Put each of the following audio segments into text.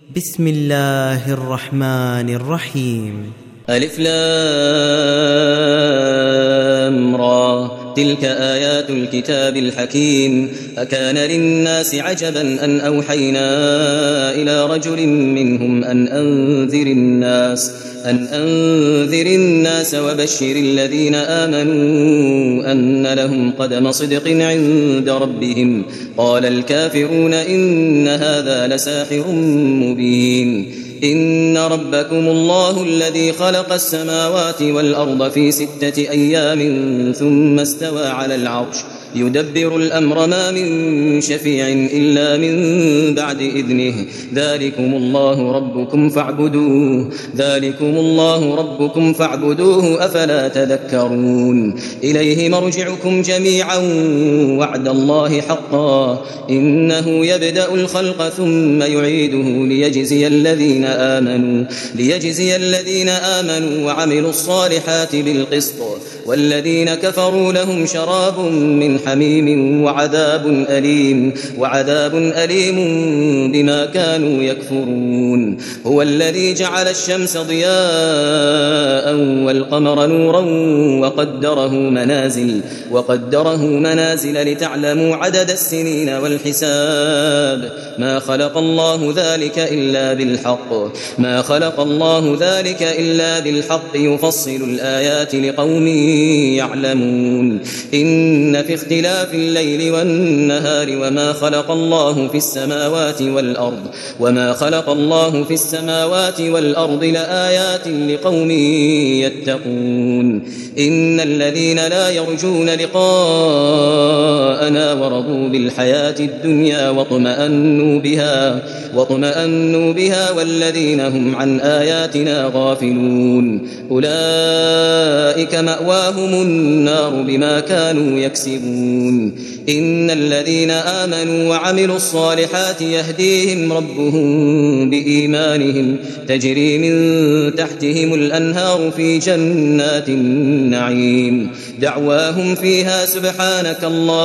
بسم الله الرحمن الرحيم. ألف لام را تلك آيات الكتاب الحكيم. أكان للناس عجبا أن أوحينا إلى رجل منهم أن أنذر الناس وبشر الذين آمنوا أن لهم قدم صدق عند ربهم. قال الكافرون إن هذا لساحر مبين. إن ربكم الله الذي خلق السماوات والأرض في 6 أيام ثم استوى على العرش يدبر الأمر ما من شفيع إلا من بعد إذنه. ذلكم الله ربكم فاعبدوه أفلا تذكرون. إليه مرجعكم جميعا وعد الله حقا إنه يبدأ الخلق ثم يعيده ليجزي الذين آمنوا وعملوا الصالحات بالقسط والذين كفروا لهم شراب من حميم وعذاب أليم بما كانوا يكفرون. هو الذي جعل الشمس ضياء والقمر نورا وقدره منازل لتعلموا عدد السنين والحساب. ما خلق الله ذلك إلا بالحق يفصل الآيات لقوم يعلمون. إن في اختلاف الليل والنهار وما خلق الله في السماوات والأرض لآيات لقوم يتقون. إن الذين لا يرجون لقاءنا ورضوا بالحياة الدنيا واطمأنوا بها والذين هم عن آياتنا غافلون أولئك مأواهم النار بما كانوا يكسبون. إن الذين آمنوا وعملوا الصالحات يهديهم ربهم بإيمانهم تجري من تحتهم الأنهار في جنات النعيم. دعواهم فيها سبحانك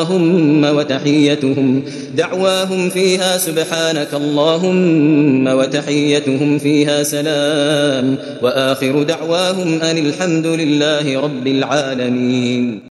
اللهم وتحيتهم فيها سلام وآخر دعواهم أن الحمد لله رب العالمين.